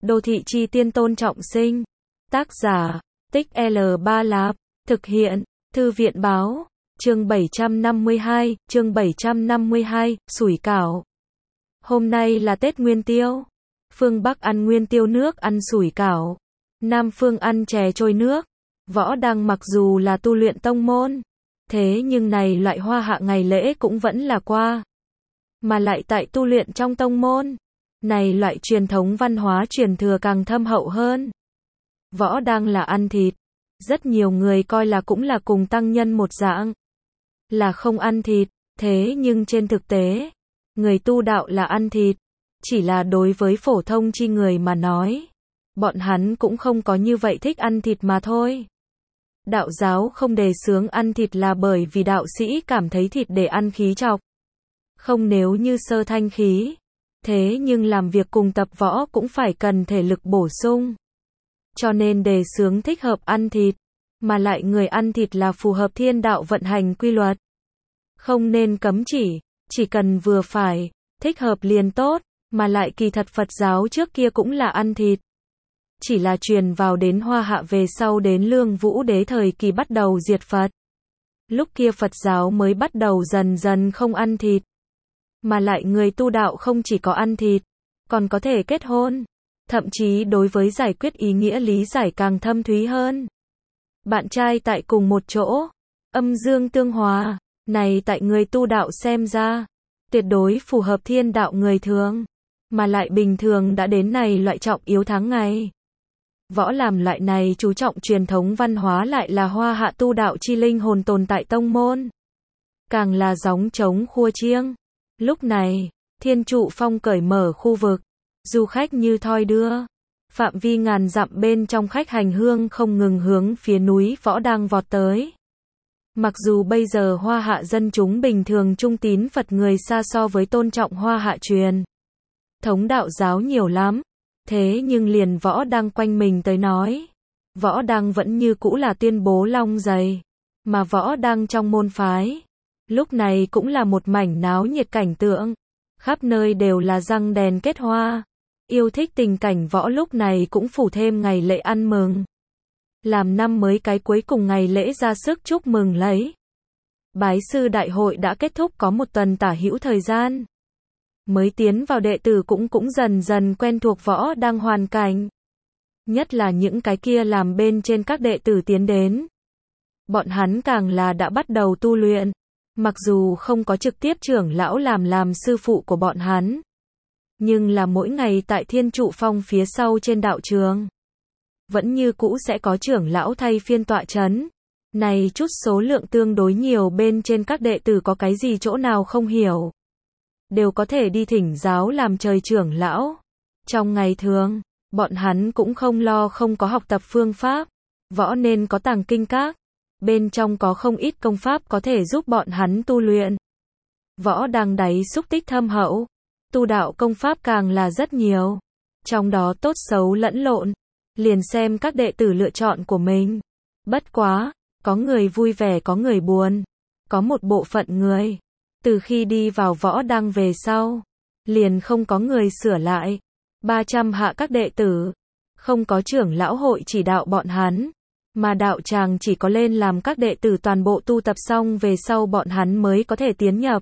Đô thị chi tiên Tôn Trọng Sinh. Tác giả, Tích L3 Lạp. Thực hiện, Thư viện báo. Chương 752, chương 752, sủi cảo. Hôm nay là Tết Nguyên Tiêu. Phương Bắc ăn Nguyên Tiêu nước ăn sủi cảo. Nam phương ăn chè trôi nước. Võ Đăng mặc dù là tu luyện tông môn, thế nhưng này loại hoa hạ ngày lễ cũng vẫn là qua. Mà lại tại tu luyện trong tông môn, này loại truyền thống văn hóa truyền thừa càng thâm hậu hơn. Võ Đăng là ăn thịt. Rất nhiều người coi là cũng là cùng tăng nhân một dạng, là không ăn thịt, thế nhưng trên thực tế, người tu đạo là ăn thịt. Chỉ là đối với phổ thông chi người mà nói, bọn hắn cũng không có như vậy thích ăn thịt mà thôi. Đạo giáo không đề xướng ăn thịt là bởi vì đạo sĩ cảm thấy thịt để ăn khí trọc. Không nếu như sơ thanh khí. Thế nhưng làm việc cùng tập võ cũng phải cần thể lực bổ sung. Cho nên đề xướng thích hợp ăn thịt. Mà lại người ăn thịt là phù hợp thiên đạo vận hành quy luật. Không nên cấm chỉ cần vừa phải, thích hợp liền tốt. Mà lại kỳ thật Phật giáo trước kia cũng là ăn thịt. Chỉ là truyền vào đến Hoa Hạ về sau đến Lương Vũ Đế thời kỳ bắt đầu diệt Phật. Lúc kia Phật giáo mới bắt đầu dần dần không ăn thịt. Mà lại người tu đạo không chỉ có ăn thịt, còn có thể kết hôn. Thậm chí đối với giải quyết ý nghĩa lý giải càng thâm thúy hơn. Bạn trai tại cùng một chỗ, âm dương tương hòa, này tại người tu đạo xem ra, tuyệt đối phù hợp thiên đạo người thường. Mà lại bình thường đã đến này loại trọng yếu tháng ngày. Võ làm loại này chú trọng truyền thống văn hóa lại là Hoa Hạ tu đạo chi linh hồn tồn tại tông môn. Càng là gióng trống khua chiêng. Lúc này, Thiên Trụ Phong cởi mở khu vực, du khách như thoi đưa. Phạm vi ngàn dặm bên trong khách hành hương không ngừng hướng phía núi Võ Đăng vọt tới. Mặc dù bây giờ Hoa Hạ dân chúng bình thường trung tín Phật người xa so với tôn trọng Hoa Hạ truyền thống đạo giáo nhiều lắm. Thế nhưng liền Võ Đăng quanh mình tới nói, Võ Đăng vẫn như cũ là tuyên bố long dày. Mà Võ Đăng trong môn phái, lúc này cũng là một mảnh náo nhiệt cảnh tượng. Khắp nơi đều là răng đèn kết hoa. Yêu thích tình cảnh võ lúc này cũng phủ thêm ngày lễ ăn mừng. Làm năm mới cái cuối cùng ngày lễ ra sức chúc mừng lấy. Bái sư đại hội đã kết thúc có một tuần tả hữu thời gian. Mới tiến vào đệ tử cũng dần dần quen thuộc Võ Đăng hoàn cảnh. Nhất là những cái kia làm bên trên các đệ tử tiến đến. Bọn hắn càng là đã bắt đầu tu luyện. Mặc dù không có trực tiếp trưởng lão làm sư phụ của bọn hắn. Nhưng là mỗi ngày tại Thiên Trụ Phong phía sau trên đạo trường. Vẫn như cũ sẽ có trưởng lão thay phiên tọa chấn. Này chút số lượng tương đối nhiều bên trên các đệ tử có cái gì chỗ nào không hiểu. Đều có thể đi thỉnh giáo làm trời trưởng lão. Trong ngày thường, bọn hắn cũng không lo không có học tập phương pháp. Võ nên có tàng kinh các. Bên trong có không ít công pháp có thể giúp bọn hắn tu luyện. Võ Đăng đáy xúc tích thâm hậu. Tu đạo công pháp càng là rất nhiều. Trong đó tốt xấu lẫn lộn. Liền xem các đệ tử lựa chọn của mình. Bất quá, có người vui vẻ có người buồn. Có một bộ phận người, từ khi đi vào Võ Đăng về sau, liền không có người sửa lại. 300 hạ các đệ tử. Không có trưởng lão hội chỉ đạo bọn hắn. Mà đạo tràng chỉ có lên làm các đệ tử toàn bộ tu tập xong về sau bọn hắn mới có thể tiến nhập.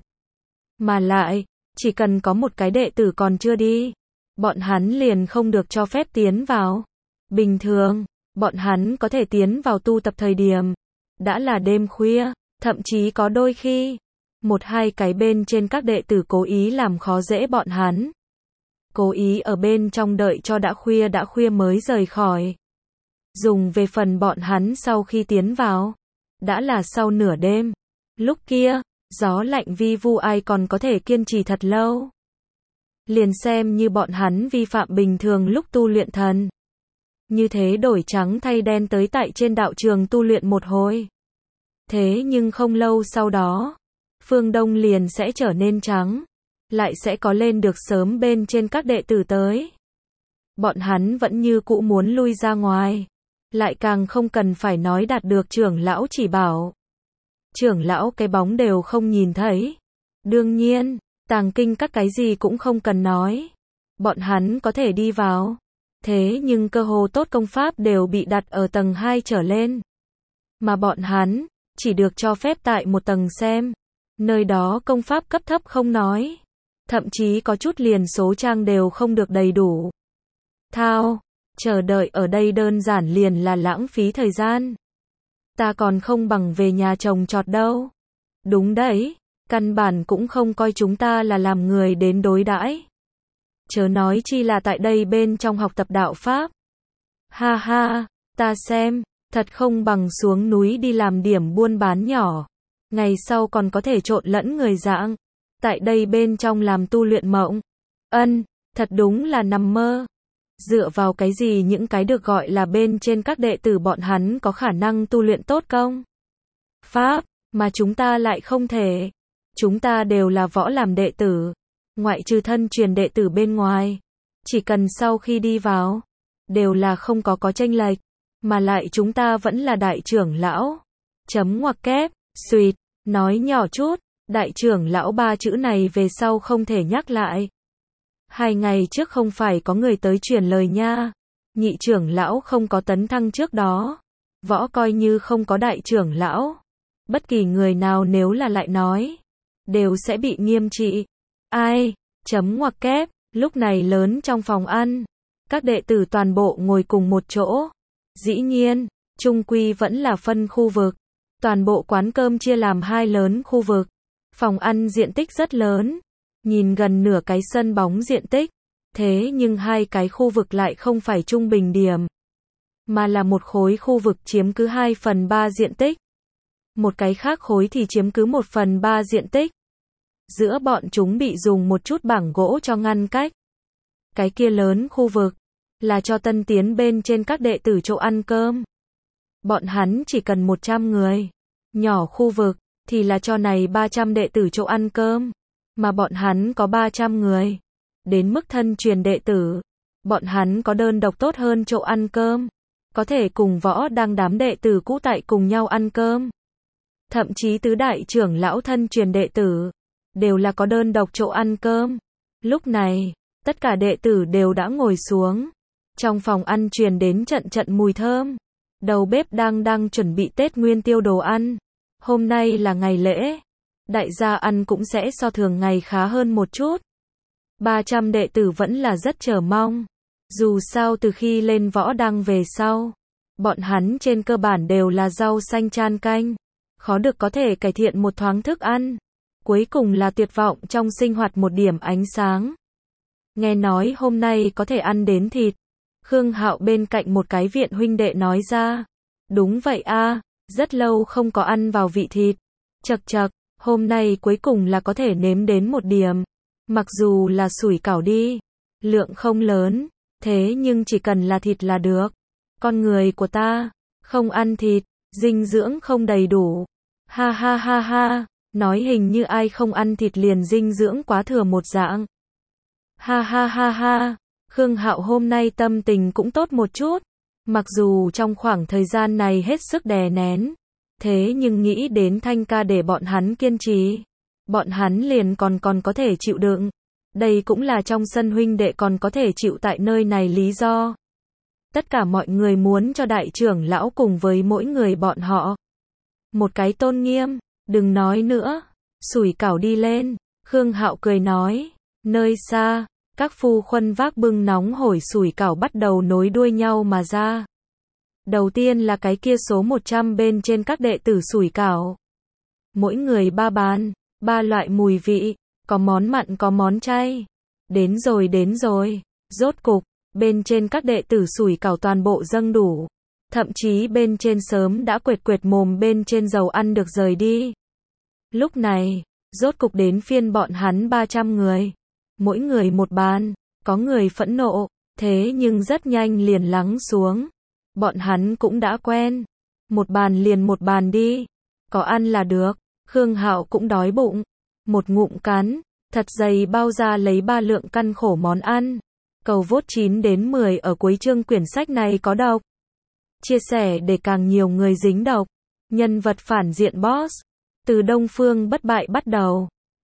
Mà lại, chỉ cần có một cái đệ tử còn chưa đi, bọn hắn liền không được cho phép tiến vào. Bình thường, bọn hắn có thể tiến vào tu tập thời điểm đã là đêm khuya, thậm chí có đôi khi, một hai cái bên trên các đệ tử cố ý làm khó dễ bọn hắn. Cố ý ở bên trong đợi cho đã khuya mới rời khỏi. Dùng về phần bọn hắn sau khi tiến vào, đã là sau nửa đêm. Lúc kia, gió lạnh vi vu ai còn có thể kiên trì thật lâu. Liền xem như bọn hắn vi phạm bình thường lúc tu luyện thần. Như thế đổi trắng thay đen tới tại trên đạo trường tu luyện một hồi. Thế nhưng không lâu sau đó, phương đông liền sẽ trở nên trắng. Lại sẽ có lên được sớm bên trên các đệ tử tới. Bọn hắn vẫn như cũ muốn lui ra ngoài. Lại càng không cần phải nói đạt được trưởng lão chỉ bảo. Trưởng lão cái bóng đều không nhìn thấy. Đương nhiên, tàng kinh các cái gì cũng không cần nói. Bọn hắn có thể đi vào. Thế nhưng cơ hồ tốt công pháp đều bị đặt ở tầng 2 trở lên. Mà bọn hắn, chỉ được cho phép tại một tầng xem. Nơi đó công pháp cấp thấp không nói. Thậm chí có chút liền số trang đều không được đầy đủ. Thao, chờ đợi ở đây đơn giản liền là lãng phí thời gian. Ta còn không bằng về nhà trồng trọt đâu. Đúng đấy, căn bản cũng không coi chúng ta là làm người đến đối đãi. Chớ nói chi là tại đây bên trong học tập đạo Pháp. Ha ha, ta xem, thật không bằng xuống núi đi làm điểm buôn bán nhỏ. Ngày sau còn có thể trộn lẫn người dạng. Tại đây bên trong làm tu luyện mộng. Thật đúng là nằm mơ. Dựa vào cái gì những cái được gọi là bên trên các đệ tử bọn hắn có khả năng tu luyện tốt công Pháp, mà chúng ta lại không thể. Chúng ta đều là võ làm đệ tử. Ngoại trừ thân truyền đệ tử bên ngoài. Chỉ cần sau khi đi vào, đều là không có chênh lệch. Mà lại chúng ta vẫn là đại trưởng lão. Chấm ngoặc kép, xuyệt, nói nhỏ chút. Đại trưởng lão 3 chữ này về sau không thể nhắc lại. 2 ngày trước không phải có người tới truyền lời nha. Nhị trưởng lão không có tấn thăng trước đó. Võ coi như không có đại trưởng lão. Bất kỳ người nào nếu là lại nói, đều sẽ bị nghiêm trị. Ai? Chấm ngoặc kép, lúc này lớn trong phòng ăn. Các đệ tử toàn bộ ngồi cùng một chỗ. Dĩ nhiên, chung quy vẫn là phân khu vực. Toàn bộ quán cơm chia làm 2 lớn khu vực. Phòng ăn diện tích rất lớn. Nhìn gần nửa cái sân bóng diện tích. Thế nhưng 2 cái khu vực lại không phải trung bình điểm. Mà là một khối khu vực chiếm cứ 2/3 diện tích. Một cái khác khối thì chiếm cứ 1/3 diện tích. Giữa bọn chúng bị dùng một chút bảng gỗ cho ngăn cách. Cái kia lớn khu vực là cho tân tiến bên trên các đệ tử chỗ ăn cơm. Bọn hắn chỉ cần 100 người. Nhỏ khu vực thì là cho này 300 đệ tử chỗ ăn cơm. Mà bọn hắn có 300 người. Đến mức thân truyền đệ tử, bọn hắn có đơn độc tốt hơn chỗ ăn cơm. Có thể cùng võ đang đám đệ tử cũ tại cùng nhau ăn cơm. Thậm chí tứ đại trưởng lão thân truyền đệ tử, đều là có đơn độc chỗ ăn cơm. Lúc này, tất cả đệ tử đều đã ngồi xuống. Trong phòng ăn truyền đến trận trận mùi thơm. Đầu bếp đang chuẩn bị Tết Nguyên Tiêu đồ ăn. Hôm nay là ngày lễ. Đại gia ăn cũng sẽ so thường ngày khá hơn một chút. 300 đệ tử vẫn là rất chờ mong. Dù sao từ khi lên võ đăng về sau, bọn hắn trên cơ bản đều là rau xanh chan canh. Khó được có thể cải thiện một thoáng thức ăn. Cuối cùng là tuyệt vọng trong sinh hoạt một điểm ánh sáng. Nghe nói hôm nay có thể ăn đến thịt. Khương Hạo bên cạnh một cái viện huynh đệ nói ra. Đúng vậy a, rất lâu không có ăn vào vị thịt. Chậc chậc, hôm nay cuối cùng là có thể nếm đến một điểm. Mặc dù là sủi cảo đi, lượng không lớn, thế nhưng chỉ cần là thịt là được. Con người của ta, không ăn thịt, dinh dưỡng không đầy đủ. Ha ha ha ha, nói hình như ai không ăn thịt liền dinh dưỡng quá thừa một dạng. Ha ha ha ha, Khương Hạo hôm nay tâm tình cũng tốt một chút. Mặc dù trong khoảng thời gian này hết sức đè nén, thế nhưng nghĩ đến Thanh ca để bọn hắn kiên trì, bọn hắn liền còn có thể chịu đựng. Đây cũng là trong sân huynh đệ còn có thể chịu tại nơi này lý do. Tất cả mọi người muốn cho đại trưởng lão cùng với mỗi người bọn họ một cái tôn nghiêm, đừng nói nữa, sủi cảo đi lên. Khương Hạo cười nói, nơi xa, các phu khuân vác bưng nóng hổi sủi cảo bắt đầu nối đuôi nhau mà ra. Đầu tiên là cái kia số 100 bên trên các đệ tử sủi cảo. Mỗi người 3 bàn, 3 loại mùi vị, có món mặn có món chay. Đến rồi, rốt cục, bên trên các đệ tử sủi cảo toàn bộ dâng đủ. Thậm chí bên trên sớm đã quệt mồm bên trên dầu ăn được rời đi. Lúc này, rốt cục đến phiên bọn hắn 300 người. Mỗi người một bàn, có người phẫn nộ, thế nhưng rất nhanh liền lắng xuống. Bọn hắn cũng đã quen. Một bàn liền một bàn đi. Có ăn là được. Khương Hạo cũng đói bụng. Một ngụm cắn, thật dày bao ra lấy 3 lượng căn khổ món ăn. Cầu vote 9 đến 10 ở cuối chương quyển sách này có đọc. Chia sẻ để càng nhiều người dính đọc. Nhân vật phản diện boss. Từ Đông Phương bất bại bắt đầu.